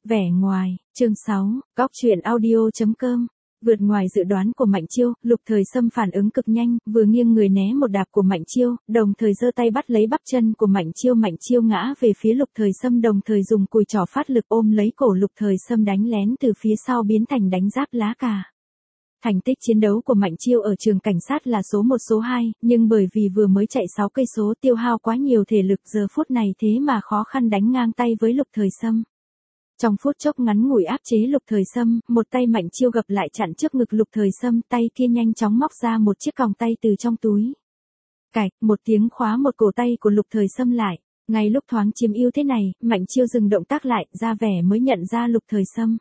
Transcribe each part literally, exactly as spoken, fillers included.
Vẻ ngoài, chương sáu, góc truyện audio.com. Vượt ngoài dự đoán của Mạnh Chiêu, Lục Thời Sâm phản ứng cực nhanh, vừa nghiêng người né một đạp của Mạnh Chiêu, đồng thời giơ tay bắt lấy bắp chân của Mạnh Chiêu. Mạnh Chiêu ngã về phía Lục Thời Sâm, đồng thời dùng cùi trỏ phát lực ôm lấy cổ Lục Thời Sâm đánh lén từ phía sau biến thành đánh giáp lá cà. Thành tích chiến đấu của Mạnh Chiêu ở trường cảnh sát là số một số hai, nhưng bởi vì vừa mới chạy sáu cây số tiêu hao quá nhiều thể lực, giờ phút này thế mà khó khăn đánh ngang tay với Lục Thời Sâm. Trong phút chốc ngắn ngủi áp chế Lục Thời Sâm, một tay Mạnh Chiêu gập lại chặn trước ngực Lục Thời Sâm, tay kia nhanh chóng móc ra một chiếc còng tay từ trong túi. Cạch, một tiếng khóa một cổ tay của Lục Thời Sâm lại. Ngay lúc thoáng chiếm ưu thế này, Mạnh Chiêu dừng động tác lại, ra vẻ mới nhận ra Lục Thời Sâm.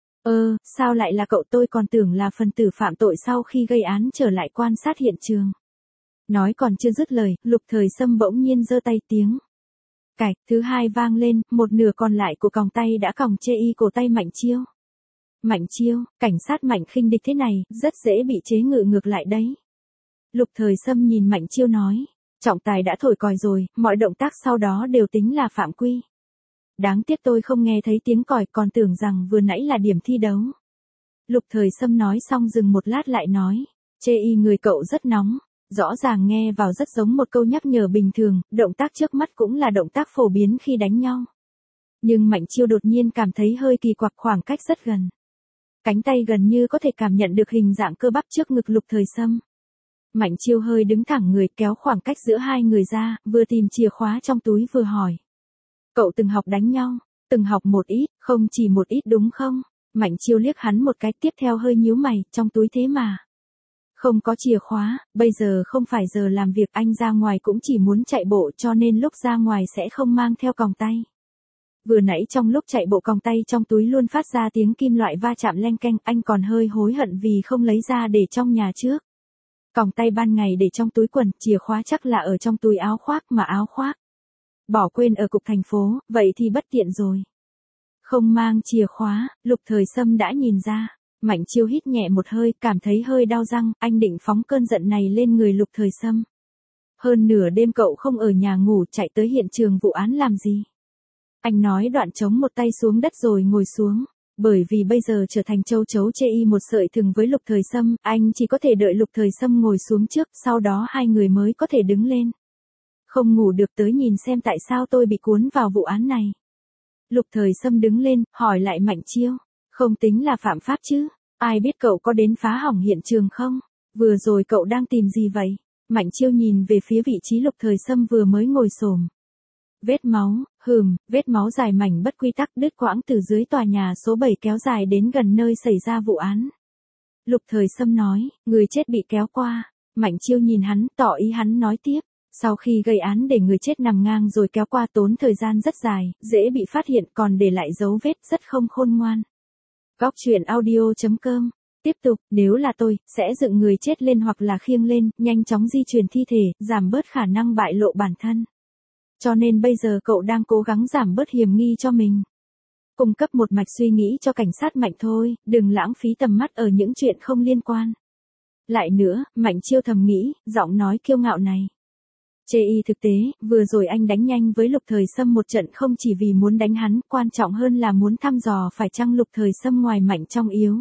Ơ, sao lại là cậu, tôi còn tưởng là phần tử phạm tội sau khi gây án trở lại quan sát hiện trường. Nói còn chưa dứt lời, Lục Thời Sâm bỗng nhiên giơ tay tiếng. Cạch, thứ hai vang lên, một nửa còn lại của còng tay đã còng chê y cổ tay Mạnh Chiêu. Mạnh Chiêu, cảnh sát Mạnh khinh địch thế này, rất dễ bị chế ngự ngược lại đấy. Lục Thời Sâm nhìn Mạnh Chiêu nói, trọng tài đã thổi còi rồi, mọi động tác sau đó đều tính là phạm quy. Đáng tiếc tôi không nghe thấy tiếng còi, còn tưởng rằng vừa nãy là điểm thi đấu. Lục Thời Sâm nói xong dừng một lát lại nói, chê y người cậu rất nóng. Rõ ràng nghe vào rất giống một câu nhắc nhở bình thường, động tác trước mắt cũng là động tác phổ biến khi đánh nhau. Nhưng Mạnh Chiêu đột nhiên cảm thấy hơi kỳ quặc, khoảng cách rất gần. Cánh tay gần như có thể cảm nhận được hình dạng cơ bắp trước ngực Lục Thời Sâm. Mạnh Chiêu hơi đứng thẳng người, kéo khoảng cách giữa hai người ra, vừa tìm chìa khóa trong túi vừa hỏi. Cậu từng học đánh nhau, từng học một ít, không chỉ một ít đúng không? Mạnh Chiêu liếc hắn một cái, tiếp theo hơi nhíu mày, trong túi thế mà. Không có chìa khóa, bây giờ không phải giờ làm việc, anh ra ngoài cũng chỉ muốn chạy bộ, cho nên lúc ra ngoài sẽ không mang theo còng tay. Vừa nãy trong lúc chạy bộ còng tay trong túi luôn phát ra tiếng kim loại va chạm leng keng, anh còn hơi hối hận vì không lấy ra để trong nhà trước. Còng tay ban ngày để trong túi quần, chìa khóa chắc là ở trong túi áo khoác, mà áo khoác bỏ quên ở cục thành phố, vậy thì bất tiện rồi. Không mang chìa khóa, Lục Thời Sâm đã nhìn ra. Mạnh Chiêu hít nhẹ một hơi, cảm thấy hơi đau răng, anh định phóng cơn giận này lên người Lục Thời Sâm. Hơn nửa đêm cậu không ở nhà ngủ, chạy tới hiện trường vụ án làm gì? Anh nói đoạn chống một tay xuống đất rồi ngồi xuống. Bởi vì bây giờ trở thành châu chấu chê y một sợi thừng với Lục Thời Sâm, anh chỉ có thể đợi Lục Thời Sâm ngồi xuống trước, sau đó hai người mới có thể đứng lên. Không ngủ được, tới nhìn xem tại sao tôi bị cuốn vào vụ án này. Lục Thời Sâm đứng lên, hỏi lại Mạnh Chiêu. Không tính là phạm pháp chứ, ai biết cậu có đến phá hỏng hiện trường không? Vừa rồi cậu đang tìm gì vậy? Mạnh Chiêu nhìn về phía vị trí Lục Thời Sâm vừa mới ngồi xổm. Vết máu, hừm, vết máu dài mảnh bất quy tắc đứt quãng từ dưới tòa nhà số bảy kéo dài đến gần nơi xảy ra vụ án. Lục Thời Sâm nói, người chết bị kéo qua. Mạnh Chiêu nhìn hắn, tỏ ý hắn nói tiếp. Sau khi gây án để người chết nằm ngang rồi kéo qua tốn thời gian rất dài, dễ bị phát hiện, còn để lại dấu vết rất không khôn ngoan. Góc truyện audio.com. Tiếp tục, nếu là tôi, sẽ dựng người chết lên hoặc là khiêng lên, nhanh chóng di chuyển thi thể, giảm bớt khả năng bại lộ bản thân. Cho nên bây giờ cậu đang cố gắng giảm bớt hiểm nghi cho mình. Cung cấp một mạch suy nghĩ cho cảnh sát Mạnh thôi, đừng lãng phí tầm mắt ở những chuyện không liên quan. Lại nữa, Mạnh Chiêu thầm nghĩ, giọng nói kiêu ngạo này. Chê y thực tế, vừa rồi anh đánh nhanh với Lục Thời Sâm một trận không chỉ vì muốn đánh hắn, quan trọng hơn là muốn thăm dò phải chăng Lục Thời Sâm ngoài mạnh trong yếu.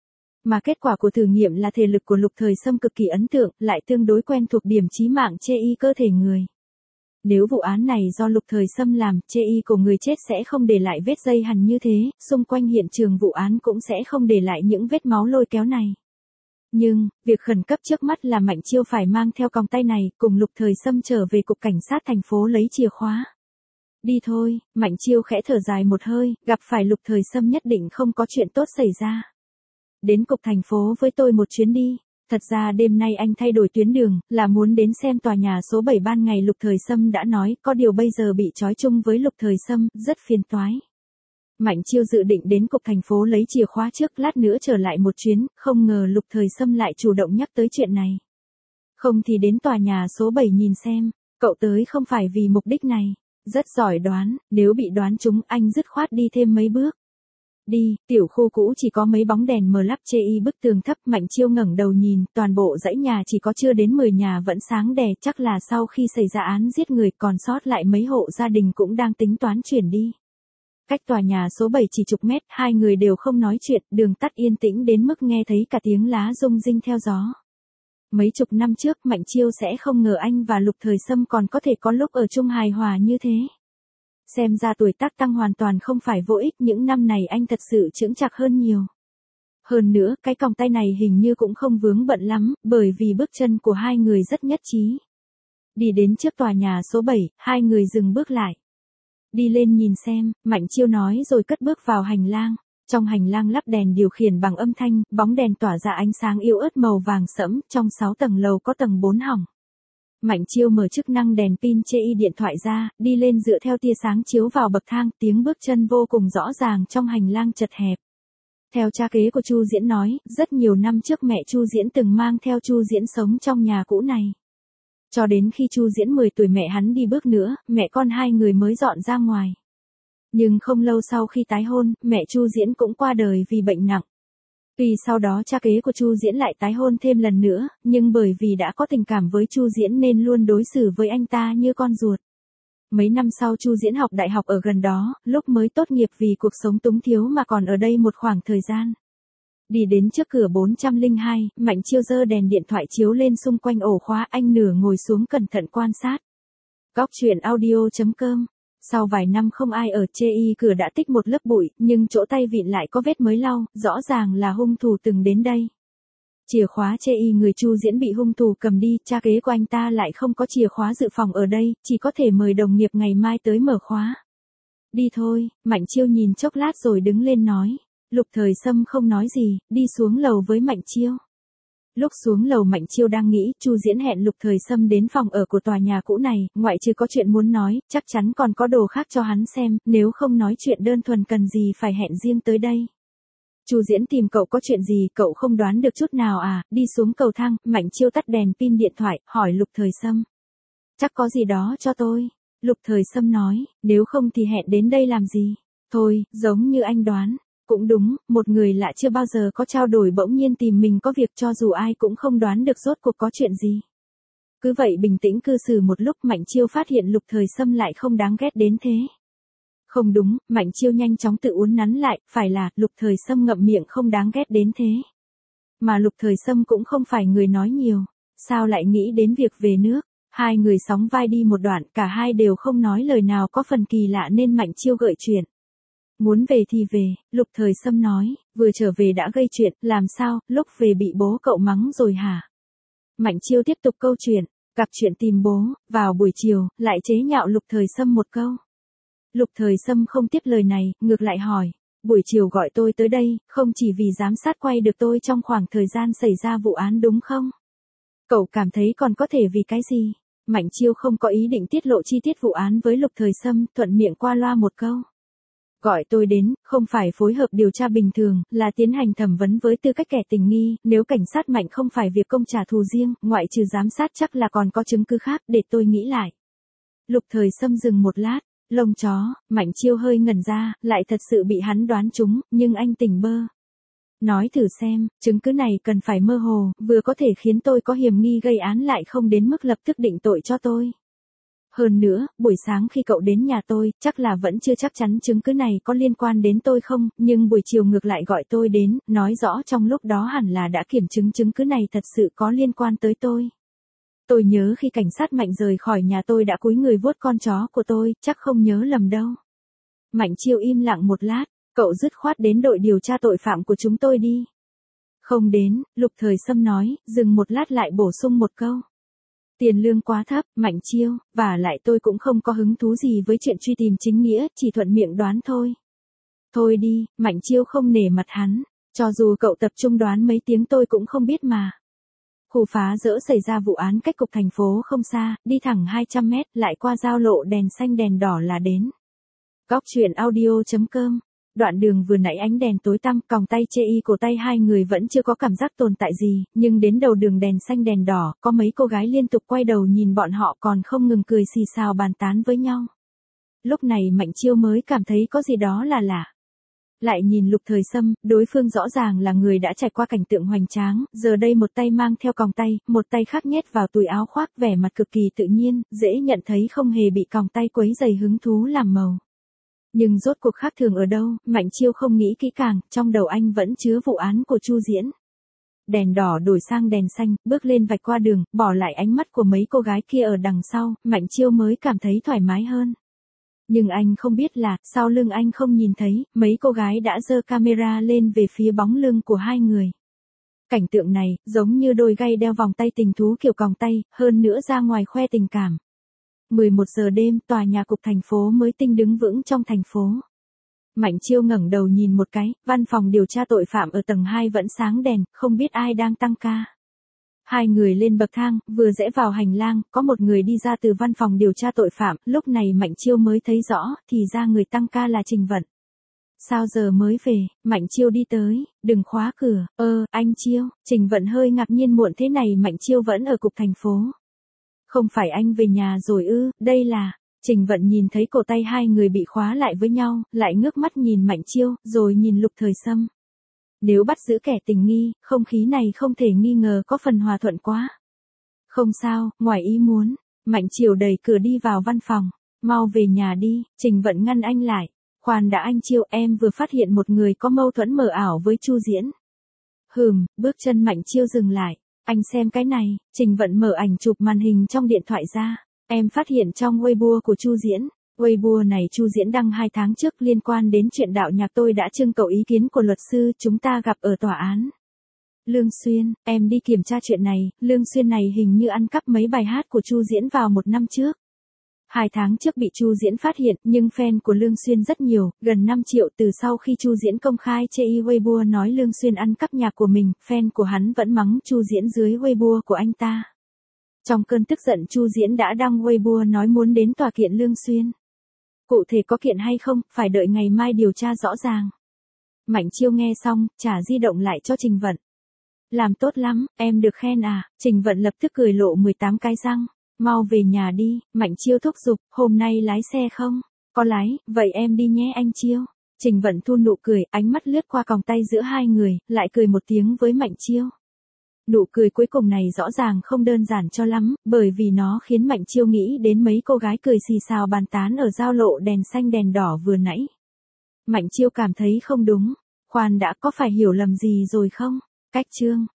Mà kết quả của thử nghiệm là thể lực của Lục Thời Sâm cực kỳ ấn tượng, lại tương đối quen thuộc điểm chí mạng chê y cơ thể người. Nếu vụ án này do Lục Thời Sâm làm, chê y của người chết sẽ không để lại vết dây hằn như thế, xung quanh hiện trường vụ án cũng sẽ không để lại những vết máu lôi kéo này. Nhưng, việc khẩn cấp trước mắt là Mạnh Chiêu phải mang theo còng tay này, cùng Lục Thời Sâm trở về cục cảnh sát thành phố lấy chìa khóa. Đi thôi, Mạnh Chiêu khẽ thở dài một hơi, gặp phải Lục Thời Sâm nhất định không có chuyện tốt xảy ra. Đến cục thành phố với tôi một chuyến đi. Thật ra đêm nay anh thay đổi tuyến đường, là muốn đến xem tòa nhà số bảy ban ngày Lục Thời Sâm đã nói, có điều bây giờ bị trói chung với Lục Thời Sâm, rất phiền toái. Mạnh Chiêu dự định đến cục thành phố lấy chìa khóa trước, lát nữa trở lại một chuyến, không ngờ Lục Thời Sâm lại chủ động nhắc tới chuyện này. Không thì đến tòa nhà số bảy nhìn xem, cậu tới không phải vì mục đích này. Rất giỏi đoán, nếu bị đoán trúng anh dứt khoát đi thêm mấy bước. Đi, tiểu khu cũ chỉ có mấy bóng đèn mờ lắp chê y bức tường thấp. Mạnh Chiêu ngẩng đầu nhìn, toàn bộ dãy nhà chỉ có chưa đến mười nhà vẫn sáng đè, chắc là sau khi xảy ra án giết người còn sót lại mấy hộ gia đình cũng đang tính toán chuyển đi. Cách tòa nhà số bảy chỉ chục mét, hai người đều không nói chuyện, đường tắt yên tĩnh đến mức nghe thấy cả tiếng lá rung rinh theo gió. Mấy chục năm trước Mạnh Chiêu sẽ không ngờ anh và Lục Thời Sâm còn có thể có lúc ở chung hài hòa như thế. Xem ra tuổi tác tăng hoàn toàn không phải vô ích, những năm này anh thật sự chững chạc hơn nhiều. Hơn nữa, cái còng tay này hình như cũng không vướng bận lắm, bởi vì bước chân của hai người rất nhất trí. Đi đến trước tòa nhà số bảy, hai người dừng bước lại. Đi lên nhìn xem, Mạnh Chiêu nói rồi cất bước vào hành lang. Trong hành lang lắp đèn điều khiển bằng âm thanh, bóng đèn tỏa ra ánh sáng yếu ớt màu vàng sẫm, trong sáu tầng lầu có tầng bốn hỏng. Mạnh Chiêu mở chức năng đèn pin chê y điện thoại ra, đi lên dựa theo tia sáng chiếu vào bậc thang, tiếng bước chân vô cùng rõ ràng trong hành lang chật hẹp. Theo cha kế của Chu Diễn nói, rất nhiều năm trước mẹ Chu Diễn từng mang theo Chu Diễn sống trong nhà cũ này. Cho đến khi Chu Diễn mười tuổi mẹ hắn đi bước nữa, mẹ con hai người mới dọn ra ngoài. Nhưng không lâu sau khi tái hôn, mẹ Chu Diễn cũng qua đời vì bệnh nặng. Tuy sau đó cha kế của Chu Diễn lại tái hôn thêm lần nữa, nhưng bởi vì đã có tình cảm với Chu Diễn nên luôn đối xử với anh ta như con ruột. Mấy năm sau Chu Diễn học đại học ở gần đó, lúc mới tốt nghiệp vì cuộc sống túng thiếu mà còn ở đây một khoảng thời gian. Đi đến trước cửa bốn trăm lẻ hai, Mạnh Chiêu giơ đèn điện thoại chiếu lên xung quanh ổ khóa, anh nửa ngồi xuống cẩn thận quan sát. Góc truyện audio chấm com. Sau vài năm không ai ở, chê y cửa đã tích một lớp bụi, nhưng chỗ tay vịn lại có vết mới lau, rõ ràng là hung thủ từng đến đây. Chìa khóa chê y người Chu Diễn bị hung thủ cầm đi, cha kế của anh ta lại không có chìa khóa dự phòng ở đây, chỉ có thể mời đồng nghiệp ngày mai tới mở khóa. Đi thôi, Mạnh Chiêu nhìn chốc lát rồi đứng lên nói. Lục Thời Sâm không nói gì, đi xuống lầu với Mạnh Chiêu. Lúc xuống lầu Mạnh Chiêu đang nghĩ, Chu Diễn hẹn Lục Thời Sâm đến phòng ở của tòa nhà cũ này, ngoại trừ có chuyện muốn nói, chắc chắn còn có đồ khác cho hắn xem, nếu không nói chuyện đơn thuần cần gì phải hẹn riêng tới đây. Chu Diễn tìm cậu có chuyện gì, cậu không đoán được chút nào à? Đi xuống cầu thang, Mạnh Chiêu tắt đèn pin điện thoại, hỏi Lục Thời Sâm. Chắc có gì đó cho tôi. Lục Thời Sâm nói, nếu không thì hẹn đến đây làm gì? Thôi, giống như anh đoán. Cũng đúng, một người lạ chưa bao giờ có trao đổi bỗng nhiên tìm mình có việc, cho dù ai cũng không đoán được rốt cuộc có chuyện gì. Cứ vậy bình tĩnh cư xử một lúc, Mạnh Chiêu phát hiện Lục Thời Sâm lại không đáng ghét đến thế. Không đúng, Mạnh Chiêu nhanh chóng tự uốn nắn lại, phải là, Lục Thời Sâm ngậm miệng không đáng ghét đến thế. Mà Lục Thời Sâm cũng không phải người nói nhiều, sao lại nghĩ đến việc về nước. Hai người sóng vai đi một đoạn, cả hai đều không nói lời nào, có phần kỳ lạ nên Mạnh Chiêu gợi chuyện. Muốn về thì về, Lục Thời Sâm nói, vừa trở về đã gây chuyện, làm sao, lúc về bị bố cậu mắng rồi hả? Mạnh Chiêu tiếp tục câu chuyện, gặp chuyện tìm bố, vào buổi chiều, lại chế nhạo Lục Thời Sâm một câu. Lục Thời Sâm không tiếp lời này, ngược lại hỏi, buổi chiều gọi tôi tới đây, không chỉ vì giám sát quay được tôi trong khoảng thời gian xảy ra vụ án đúng không? Cậu cảm thấy còn có thể vì cái gì? Mạnh Chiêu không có ý định tiết lộ chi tiết vụ án với Lục Thời Sâm, thuận miệng qua loa một câu. Gọi tôi đến, không phải phối hợp điều tra bình thường, là tiến hành thẩm vấn với tư cách kẻ tình nghi, nếu cảnh sát Mạnh không phải việc công trả thù riêng, ngoại trừ giám sát chắc là còn có chứng cứ khác, để tôi nghĩ lại. Lục Thời Sâm dừng một lát, lông chó, Mạnh Chiêu hơi ngẩn ra, lại thật sự bị hắn đoán trúng, nhưng anh tỉnh bơ. Nói thử xem, chứng cứ này cần phải mơ hồ, vừa có thể khiến tôi có hiểm nghi gây án lại không đến mức lập tức định tội cho tôi. Hơn nữa, buổi sáng khi cậu đến nhà tôi, chắc là vẫn chưa chắc chắn chứng cứ này có liên quan đến tôi không, nhưng buổi chiều ngược lại gọi tôi đến, nói rõ trong lúc đó hẳn là đã kiểm chứng chứng cứ này thật sự có liên quan tới tôi. Tôi nhớ khi cảnh sát Mạnh rời khỏi nhà tôi đã cúi người vuốt con chó của tôi, chắc không nhớ lầm đâu. Mạnh Chiêu im lặng một lát, cậu dứt khoát đến đội điều tra tội phạm của chúng tôi đi. Không đến, Lục Thời Sâm nói, dừng một lát lại bổ sung một câu. Tiền lương quá thấp, Mạnh Chiêu, và lại tôi cũng không có hứng thú gì với chuyện truy tìm chính nghĩa, chỉ thuận miệng đoán thôi. Thôi đi, Mạnh Chiêu không nể mặt hắn, cho dù cậu tập trung đoán mấy tiếng tôi cũng không biết mà. Khu phá dỡ xảy ra vụ án cách cục thành phố không xa, đi thẳng hai trăm mét, lại qua giao lộ đèn xanh đèn đỏ là đến. Góc truyện audio chấm com. Đoạn đường vừa nãy ánh đèn tối tăm, còng tay chê y cổ tay hai người vẫn chưa có cảm giác tồn tại gì, nhưng đến đầu đường đèn xanh đèn đỏ, có mấy cô gái liên tục quay đầu nhìn bọn họ còn không ngừng cười xì xào bàn tán với nhau. Lúc này Mạnh Chiêu mới cảm thấy có gì đó là lạ. Lại nhìn Lục Thời Sâm, đối phương rõ ràng là người đã trải qua cảnh tượng hoành tráng, giờ đây một tay mang theo còng tay, một tay khác nhét vào túi áo khoác, vẻ mặt cực kỳ tự nhiên, dễ nhận thấy không hề bị còng tay quấy rầy hứng thú làm màu. Nhưng rốt cuộc khác thường ở đâu, Mạnh Chiêu không nghĩ kỹ càng, trong đầu anh vẫn chứa vụ án của Chu Diễn. Đèn đỏ đổi sang đèn xanh, bước lên vạch qua đường, bỏ lại ánh mắt của mấy cô gái kia ở đằng sau, Mạnh Chiêu mới cảm thấy thoải mái hơn. Nhưng anh không biết là, sau lưng anh không nhìn thấy, mấy cô gái đã giơ camera lên về phía bóng lưng của hai người. Cảnh tượng này, giống như đôi gay đeo vòng tay tình thú kiểu còng tay, hơn nữa ra ngoài khoe tình cảm. mười một giờ đêm, tòa nhà cục thành phố mới tinh đứng vững trong thành phố. Mạnh Chiêu ngẩng đầu nhìn một cái, văn phòng điều tra tội phạm ở tầng hai vẫn sáng đèn, không biết ai đang tăng ca. Hai người lên bậc thang, vừa rẽ vào hành lang, có một người đi ra từ văn phòng điều tra tội phạm, lúc này Mạnh Chiêu mới thấy rõ, thì ra người tăng ca là Trình Vận. Sao giờ mới về, Mạnh Chiêu đi tới, đừng khóa cửa, ơ, anh Chiêu, Trình Vận hơi ngạc nhiên muộn thế này Mạnh Chiêu vẫn ở cục thành phố. Không phải anh về nhà rồi ư, đây là... Trình Vận nhìn thấy cổ tay hai người bị khóa lại với nhau, lại ngước mắt nhìn Mạnh Chiêu, rồi nhìn Lục Thời Sâm. Nếu bắt giữ kẻ tình nghi, không khí này không thể nghi ngờ có phần hòa thuận quá. Không sao, ngoài ý muốn, Mạnh Chiêu đẩy cửa đi vào văn phòng. Mau về nhà đi, Trình Vận ngăn anh lại. Khoan đã anh Chiêu, em vừa phát hiện một người có mâu thuẫn mờ ảo với Chu Diễn. Hừm, bước chân Mạnh Chiêu dừng lại. Anh xem cái này, Trình Vận mở ảnh chụp màn hình trong điện thoại ra. Em phát hiện trong Weibo của Chu Diễn. Weibo này Chu Diễn đăng hai tháng trước liên quan đến chuyện đạo nhạc, tôi đã trưng cầu ý kiến của luật sư, chúng ta gặp ở tòa án. Lương Xuyên, em đi kiểm tra chuyện này, Lương Xuyên này hình như ăn cắp mấy bài hát của Chu Diễn vào một năm trước. Hai tháng trước bị Chu Diễn phát hiện, nhưng fan của Lương Xuyên rất nhiều, gần năm triệu. Từ sau khi Chu Diễn công khai chê y Weibo nói Lương Xuyên ăn cắp nhạc của mình, fan của hắn vẫn mắng Chu Diễn dưới Weibo của anh ta. Trong cơn tức giận Chu Diễn đã đăng Weibo nói muốn đến tòa kiện Lương Xuyên. Cụ thể có kiện hay không, phải đợi ngày mai điều tra rõ ràng. Mạnh Chiêu nghe xong, trả di động lại cho Trình Vận. Làm tốt lắm, em được khen à, Trình Vận lập tức cười lộ mười tám cái răng. Mau về nhà đi, Mạnh Chiêu thúc giục, hôm nay lái xe không? Có lái, vậy em đi nhé anh Chiêu. Trình Vận thu nụ cười, ánh mắt lướt qua còng tay giữa hai người, lại cười một tiếng với Mạnh Chiêu. Nụ cười cuối cùng này rõ ràng không đơn giản cho lắm, bởi vì nó khiến Mạnh Chiêu nghĩ đến mấy cô gái cười xì xào bàn tán ở giao lộ đèn xanh đèn đỏ vừa nãy. Mạnh Chiêu cảm thấy không đúng, khoan đã, có phải hiểu lầm gì rồi không? Cách chương